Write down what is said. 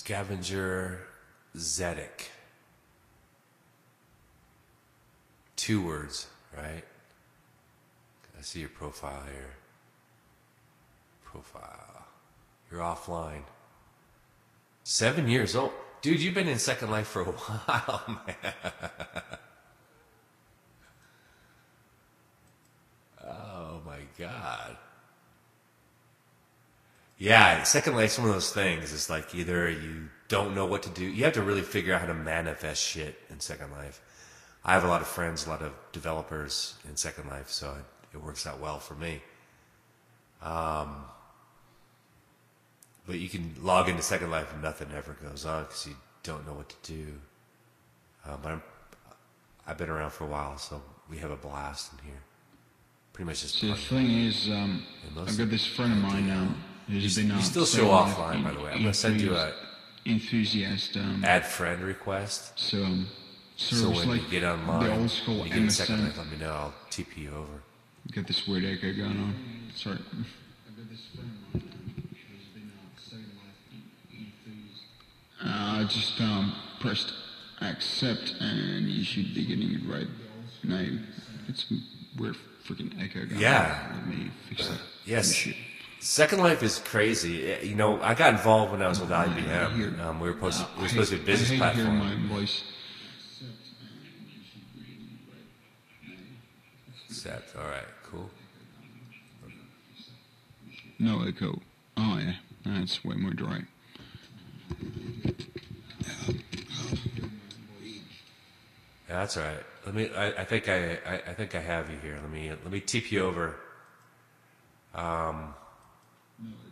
Scavenger Zedek. 2 words, right? I see your profile here. Profile. You're offline. 7 years old. Dude, you've been in Second Life for a while, man. Oh my God. Yeah, Second Life's one of those things. It's like either you don't know what to do. You have to really figure out how to manifest shit in Second Life. I have a lot of friends, a lot of developers in Second Life, so it works out well for me. But you can log into Second Life and nothing ever goes on because you don't know what to do. But I've been around for a while, so we have a blast in here. Pretty much just. So the thing is, I've got this friend of mine now who's been. You still show offline, by the way. I'm gonna send you a enthusiast. Add friend request. So when like you get online, the old school you get a Second MSN. Life, let me know. I'll TP you over. Got this weird echo going on. Sorry. Just pressed accept and you should be getting it right now. It's weird freaking echo going Yeah. on. Let me fix that. Yes. Shit. Second Life is crazy. You know, I got involved when I was with IBM. We were supposed to be a business I hate platform. hearing my voice. Accept. All right. Cool. No echo. Oh yeah, that's way more dry. Yeah, that's all right. Let me. I think I have you here. Let me TP you over.